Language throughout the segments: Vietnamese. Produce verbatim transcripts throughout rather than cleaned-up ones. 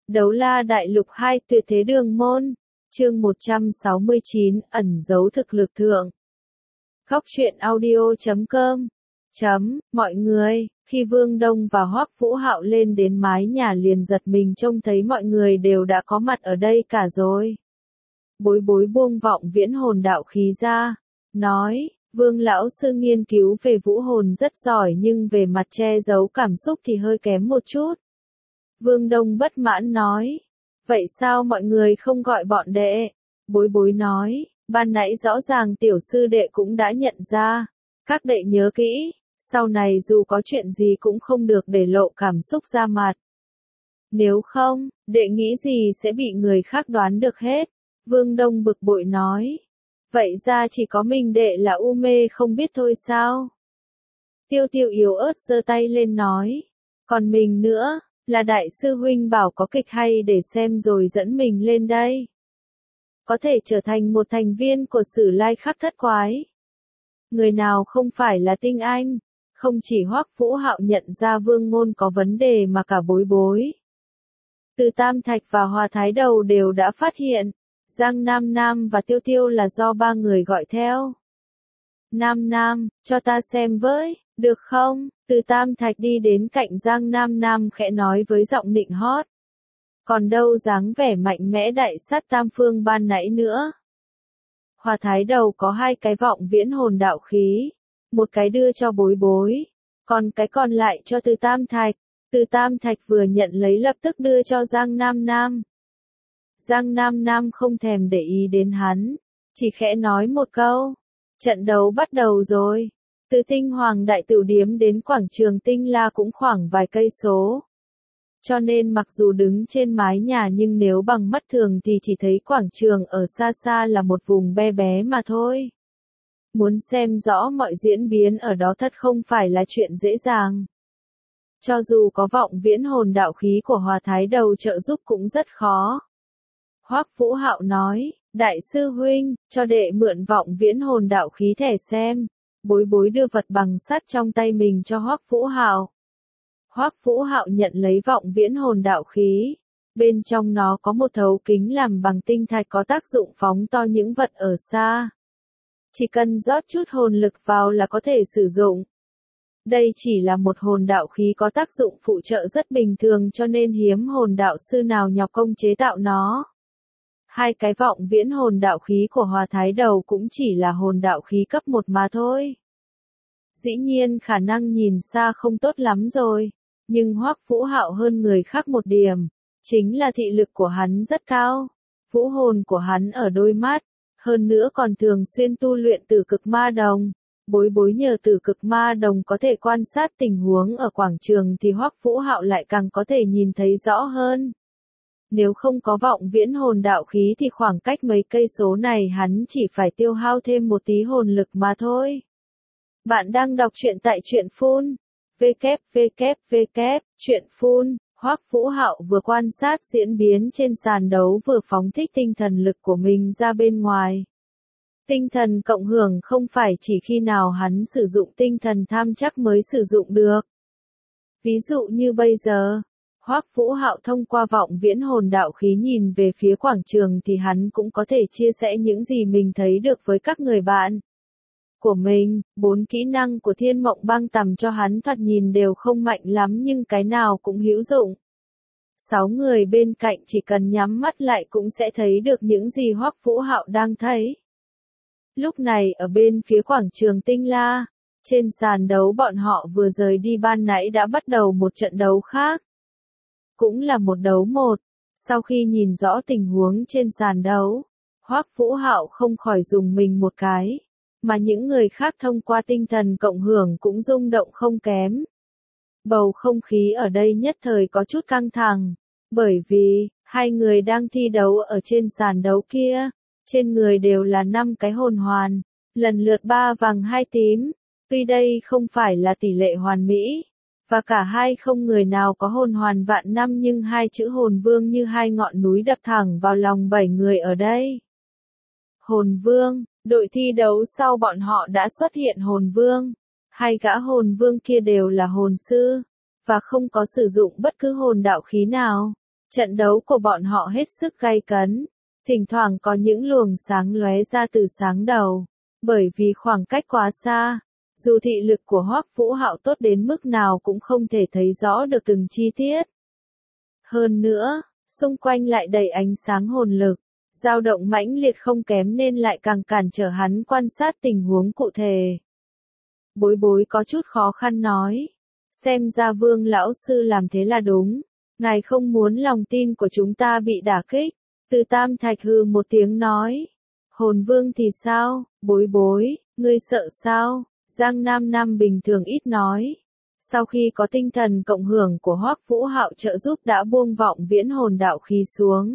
Đấu La Đại Lục hai Tuyệt Thế Đường Môn, chương một trăm sáu mươi chín, ẩn giấu thực lực thượng. Góc truyện audio chấm com chấm, mọi người, khi Vương Đông và Hoắc Vũ Hạo lên đến mái nhà liền giật mình trông thấy mọi người đều đã có mặt ở đây cả rồi. Bối bối buông vọng viễn hồn đạo khí ra, nói, Vương lão sư nghiên cứu về vũ hồn rất giỏi nhưng về mặt che giấu cảm xúc thì hơi kém một chút. Vương Đông bất mãn nói, vậy sao mọi người không gọi bọn đệ? Bối bối nói, ban nãy rõ ràng tiểu sư đệ cũng đã nhận ra, các đệ nhớ kỹ, sau này dù có chuyện gì cũng không được để lộ cảm xúc ra mặt. Nếu không, đệ nghĩ gì sẽ bị người khác đoán được hết. Vương Đông bực bội nói, vậy ra chỉ có mình đệ là u mê không biết thôi sao? Tiêu Tiêu yếu ớt giơ tay lên nói, còn mình nữa, là đại sư huynh bảo có kịch hay để xem rồi dẫn mình lên đây. Có thể trở thành một thành viên của Sử Lai Khắc Thất Quái. Người nào không phải là tinh anh, không chỉ Hoắc Vũ Hạo nhận ra Vương Ngôn có vấn đề mà cả bối bối. Từ Tam Thạch và Hòa Thái Đầu đều đã phát hiện, Giang Nam Nam và Tiêu Tiêu là do ba người gọi theo. Nam Nam, cho ta xem với, được không? Từ Tam Thạch đi đến cạnh Giang Nam Nam khẽ nói với giọng nịnh hót. Còn đâu dáng vẻ mạnh mẽ đại sát tam phương ban nãy nữa. Hòa Thái Đầu có hai cái vọng viễn hồn đạo khí, một cái đưa cho bối bối, còn cái còn lại cho Từ Tam Thạch. Từ Tam Thạch vừa nhận lấy lập tức đưa cho Giang Nam Nam. Giang Nam Nam không thèm để ý đến hắn, chỉ khẽ nói một câu. Trận đấu bắt đầu rồi. Từ Tinh Hoàng Đại Tửu Điếm đến quảng trường Tinh La cũng khoảng vài cây số. Cho nên mặc dù đứng trên mái nhà nhưng nếu bằng mắt thường thì chỉ thấy quảng trường ở xa xa là một vùng bé bé mà thôi. Muốn xem rõ mọi diễn biến ở đó thật không phải là chuyện dễ dàng. Cho dù có vọng viễn hồn đạo khí của Hòa Thái Đầu trợ giúp cũng rất khó. Hoắc Vũ Hạo nói, đại sư huynh, cho đệ mượn vọng viễn hồn đạo khí thẻ xem. Bối bối đưa vật bằng sắt trong tay mình cho Hoắc Vũ Hạo. Hoắc Vũ Hạo nhận lấy vọng viễn hồn đạo khí. Bên trong nó có một thấu kính làm bằng tinh thạch có tác dụng phóng to những vật ở xa. Chỉ cần rót chút hồn lực vào là có thể sử dụng. Đây chỉ là một hồn đạo khí có tác dụng phụ trợ rất bình thường cho nên hiếm hồn đạo sư nào nhọc công chế tạo nó. Hai cái vọng viễn hồn đạo khí của Hòa Thái Đầu cũng chỉ là hồn đạo khí cấp một mà thôi. Dĩ nhiên khả năng nhìn xa không tốt lắm rồi, nhưng Hoắc Vũ Hạo hơn người khác một điểm, chính là thị lực của hắn rất cao. Vũ hồn của hắn ở đôi mắt, hơn nữa còn thường xuyên tu luyện Tử Cực Ma Đồng. Bối bối nhờ Tử Cực Ma Đồng có thể quan sát tình huống ở quảng trường thì Hoắc Vũ Hạo lại càng có thể nhìn thấy rõ hơn. Nếu không có vọng viễn hồn đạo khí thì khoảng cách mấy cây số này hắn chỉ phải tiêu hao thêm một tí hồn lực mà thôi. Bạn đang đọc truyện tại truyện phun. www. Truyện phun. Hoắc Vũ Hạo vừa quan sát diễn biến trên sàn đấu vừa phóng thích tinh thần lực của mình ra bên ngoài. Tinh thần cộng hưởng không phải chỉ khi nào hắn sử dụng tinh thần tham chắc mới sử dụng được. Ví dụ như bây giờ. Hoắc Vũ Hạo thông qua vọng viễn hồn đạo khí nhìn về phía quảng trường thì hắn cũng có thể chia sẻ những gì mình thấy được với các người bạn của mình. Bốn kỹ năng của Thiên Mộng Băng Tầm cho hắn thoạt nhìn đều không mạnh lắm nhưng cái nào cũng hữu dụng. Sáu người bên cạnh chỉ cần nhắm mắt lại cũng sẽ thấy được những gì Hoắc Vũ Hạo đang thấy. Lúc này ở bên phía quảng trường Tinh La, trên sàn đấu bọn họ vừa rời đi ban nãy đã bắt đầu một trận đấu khác. Cũng là một đấu một. Sau khi nhìn rõ tình huống trên sàn đấu, Hoắc Vũ Hạo không khỏi dùng mình một cái, mà những người khác thông qua tinh thần cộng hưởng cũng rung động không kém. Bầu không khí ở đây nhất thời có chút căng thẳng, bởi vì hai người đang thi đấu ở trên sàn đấu kia, trên người đều là năm cái hồn hoàn, lần lượt ba vàng hai tím. Tuy đây không phải là tỷ lệ hoàn mỹ, và cả hai không người nào có hồn hoàn vạn năm nhưng hai chữ hồn vương như hai ngọn núi đập thẳng vào lòng bảy người ở đây. Hồn vương, đội thi đấu sau bọn họ đã xuất hiện hồn vương. Hai gã hồn vương kia đều là hồn sư, và không có sử dụng bất cứ hồn đạo khí nào. Trận đấu của bọn họ hết sức gay cấn, thỉnh thoảng có những luồng sáng lóe ra từ sáng đầu, bởi vì khoảng cách quá xa, dù thị lực của Hoắc Vũ Hạo tốt đến mức nào cũng không thể thấy rõ được từng chi tiết. Hơn nữa, xung quanh lại đầy ánh sáng hồn lực, dao động mãnh liệt không kém nên lại càng cản trở hắn quan sát tình huống cụ thể. Bối bối có chút khó khăn nói, xem ra Vương lão sư làm thế là đúng, ngài không muốn lòng tin của chúng ta bị đả kích. Từ Tam Thạch hừ một tiếng nói, hồn vương thì sao, bối bối, ngươi sợ sao? Giang Nam Nam bình thường ít nói. Sau khi có tinh thần cộng hưởng của Hoắc Vũ Hạo trợ giúp đã buông vọng viễn hồn đạo khí xuống.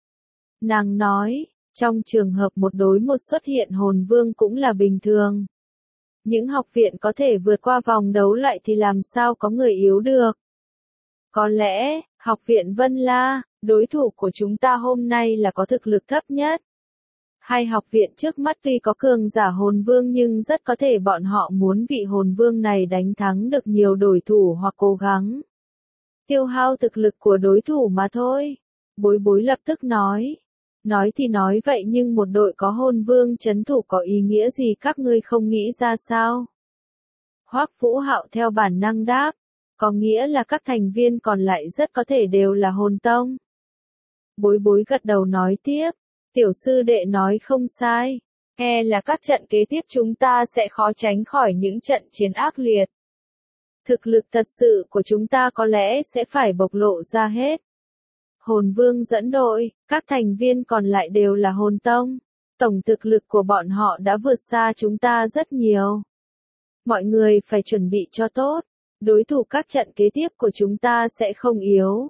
Nàng nói, trong trường hợp một đối một xuất hiện hồn vương cũng là bình thường. Những học viện có thể vượt qua vòng đấu lại thì làm sao có người yếu được. Có lẽ, học viện Vân La, đối thủ của chúng ta hôm nay là có thực lực thấp nhất. Hai học viện trước mắt tuy có cường giả hồn vương nhưng rất có thể bọn họ muốn vị hồn vương này đánh thắng được nhiều đối thủ hoặc cố gắng tiêu hao thực lực của đối thủ mà thôi. Bối bối lập tức nói. Nói thì nói vậy nhưng một đội có hồn vương trấn thủ có ý nghĩa gì các ngươi không nghĩ ra sao? Hoắc Vũ Hạo theo bản năng đáp. Có nghĩa là các thành viên còn lại rất có thể đều là hồn tông. Bối bối gật đầu nói tiếp. Tiểu sư đệ nói không sai. E là các trận kế tiếp chúng ta sẽ khó tránh khỏi những trận chiến ác liệt. Thực lực thật sự của chúng ta có lẽ sẽ phải bộc lộ ra hết. Hồn vương dẫn đội, các thành viên còn lại đều là hồn tông. Tổng thực lực của bọn họ đã vượt xa chúng ta rất nhiều. Mọi người phải chuẩn bị cho tốt. Đối thủ các trận kế tiếp của chúng ta sẽ không yếu.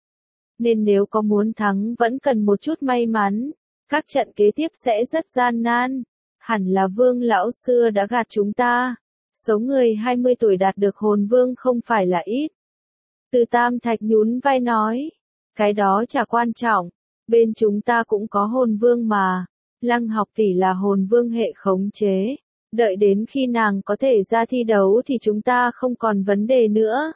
Nên nếu có muốn thắng vẫn cần một chút may mắn. Các trận kế tiếp sẽ rất gian nan. Hẳn là Vương lão xưa đã gạt chúng ta. Số người hai mươi tuổi đạt được hồn vương không phải là ít. Từ Tam Thạch nhún vai nói. Cái đó chả quan trọng. Bên chúng ta cũng có hồn vương mà. Lăng học tỷ là hồn vương hệ khống chế. Đợi đến khi nàng có thể ra thi đấu thì chúng ta không còn vấn đề nữa.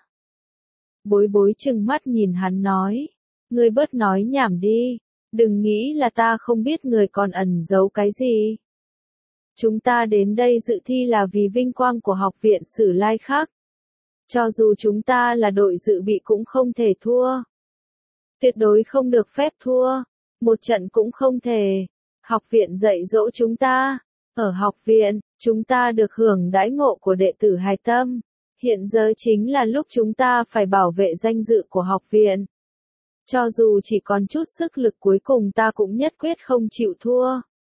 Bối bối trừng mắt nhìn hắn nói. Ngươi bớt nói nhảm đi. Đừng nghĩ là ta không biết người còn ẩn giấu cái gì. Chúng ta đến đây dự thi là vì vinh quang của học viện Sử Lai Khắc. Cho dù chúng ta là đội dự bị cũng không thể thua. Tuyệt đối không được phép thua. Một trận cũng không thể. Học viện dạy dỗ chúng ta. Ở học viện, chúng ta được hưởng đãi ngộ của đệ tử hài tâm. Hiện giờ chính là lúc chúng ta phải bảo vệ danh dự của học viện. Cho dù chỉ còn chút sức lực cuối cùng ta cũng nhất quyết không chịu thua.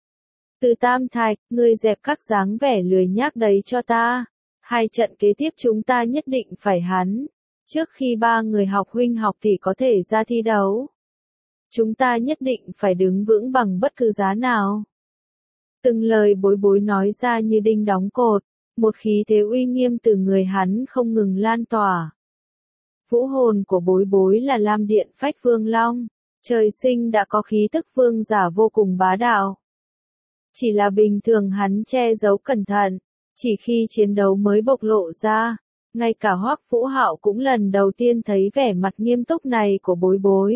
Từ Tam Thạch, ngươi dẹp các dáng vẻ lười nhác đấy cho ta. Hai trận kế tiếp chúng ta nhất định phải hắn. Trước khi ba người học huynh học tỷ có thể ra thi đấu. Chúng ta nhất định phải đứng vững bằng bất cứ giá nào. Từng lời bối bối nói ra như đinh đóng cột. Một khí thế uy nghiêm từ người hắn không ngừng lan tỏa. Vũ hồn của bối bối là Lam Điện Phách Vương Long. Trời sinh đã có khí tức vương giả vô cùng bá đạo. Chỉ là bình thường hắn che giấu cẩn thận. Chỉ khi chiến đấu mới bộc lộ ra. Ngay cả Hoắc Vũ Hạo cũng lần đầu tiên thấy vẻ mặt nghiêm túc này của bối bối.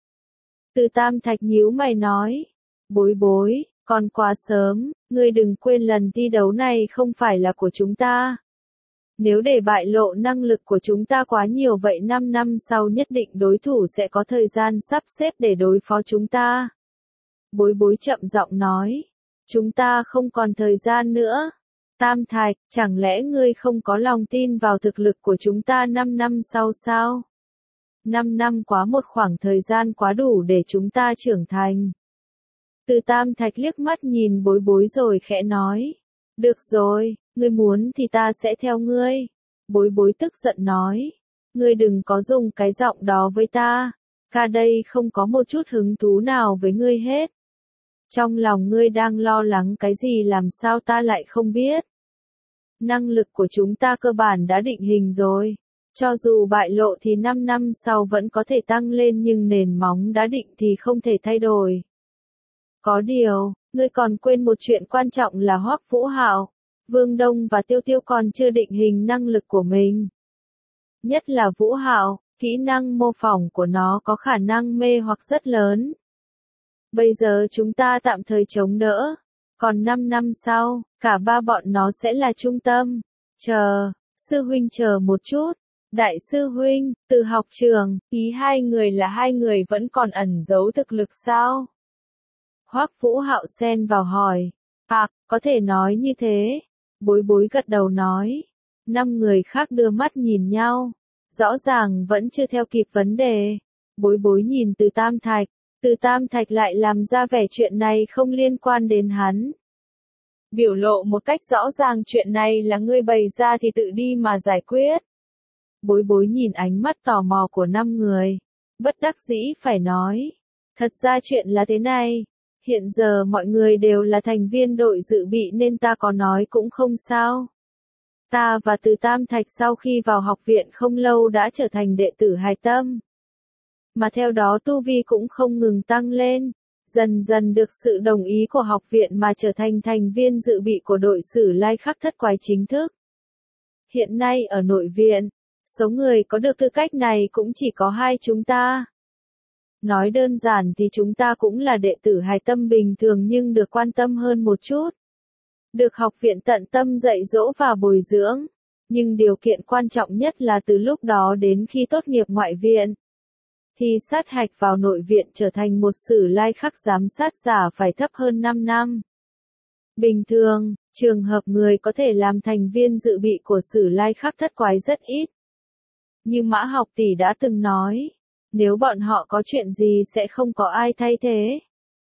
Từ Tam Thạch nhíu mày nói. Bối bối, còn quá sớm, ngươi đừng quên lần thi đấu này không phải là của chúng ta. Nếu để bại lộ năng lực của chúng ta quá nhiều vậy năm năm sau nhất định đối thủ sẽ có thời gian sắp xếp để đối phó chúng ta. Bối bối chậm giọng nói. Chúng ta không còn thời gian nữa. Tam Thạch, chẳng lẽ ngươi không có lòng tin vào thực lực của chúng ta năm năm sau sao? năm năm quá một khoảng thời gian quá đủ để chúng ta trưởng thành. Từ Tam Thạch liếc mắt nhìn bối bối rồi khẽ nói. Được rồi, ngươi muốn thì ta sẽ theo ngươi. Bối bối tức giận nói. Ngươi đừng có dùng cái giọng đó với ta. Ca đây không có một chút hứng thú nào với ngươi hết. Trong lòng ngươi đang lo lắng cái gì làm sao ta lại không biết. Năng lực của chúng ta cơ bản đã định hình rồi. Cho dù bại lộ thì năm năm sau vẫn có thể tăng lên nhưng nền móng đã định thì không thể thay đổi. Có điều, ngươi còn quên một chuyện quan trọng là Hoắc Vũ Hạo, Vương Đông và Tiêu Tiêu còn chưa định hình năng lực của mình. Nhất là Vũ Hạo, Kỹ năng mô phỏng của nó có khả năng mê hoặc rất lớn. Bây giờ chúng ta tạm thời chống đỡ. Còn năm năm sau, cả ba bọn nó sẽ là trung tâm. Chờ, sư huynh chờ một chút. Đại sư huynh, từ học trường, ý hai người là hai người vẫn còn ẩn giấu thực lực sao? Hoắc Vũ Hạo xen vào hỏi. À, có thể nói như thế. Bối bối gật đầu nói. Năm người khác đưa mắt nhìn nhau. Rõ ràng vẫn chưa theo kịp vấn đề. Bối bối nhìn từ Tam Thạch. Từ Tam Thạch lại làm ra vẻ chuyện này không liên quan đến hắn. Biểu lộ một cách rõ ràng chuyện này là ngươi bày ra thì tự đi mà giải quyết. Bối bối nhìn ánh mắt tò mò của năm người. Bất đắc dĩ phải nói. Thật ra chuyện là thế này. Hiện giờ mọi người đều là thành viên đội dự bị nên ta có nói cũng không sao. Ta và Từ Tam Thạch sau khi vào học viện không lâu đã trở thành đệ tử hài tâm. Mà theo đó tu vi cũng không ngừng tăng lên. Dần dần được sự đồng ý của học viện mà trở thành thành viên dự bị của đội Sử Lai Khắc Thất Quái chính thức. Hiện nay ở nội viện, số người có được tư cách này cũng chỉ có hai chúng ta. Nói đơn giản thì chúng ta cũng là đệ tử hài tâm bình thường nhưng được quan tâm hơn một chút. Được học viện tận tâm dạy dỗ và bồi dưỡng. Nhưng điều kiện quan trọng nhất là từ lúc đó đến khi tốt nghiệp ngoại viện. Thì sát hạch vào nội viện trở thành một Sử Lai Khắc giám sát giả phải thấp hơn năm năm. Bình thường, trường hợp người có thể làm thành viên dự bị của Sử Lai Khắc Thất Quái rất ít. Như Mã Học Tỷ đã từng nói, nếu bọn họ có chuyện gì sẽ không có ai thay thế.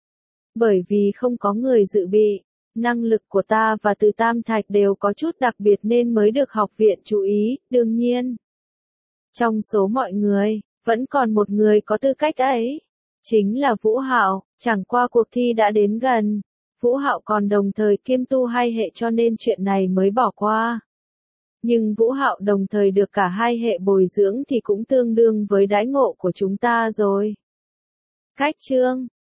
Bởi vì không có người dự bị, năng lực của ta và Từ Tam Thạch đều có chút đặc biệt nên mới được học viện chú ý, đương nhiên. Trong số mọi người, vẫn còn một người có tư cách ấy. Chính là Vũ Hạo, chẳng qua cuộc thi đã đến gần. Vũ Hạo còn đồng thời kiêm tu hai hệ cho nên chuyện này mới bỏ qua. Nhưng Vũ Hạo đồng thời được cả hai hệ bồi dưỡng thì cũng tương đương với đãi ngộ của chúng ta rồi. Cách chương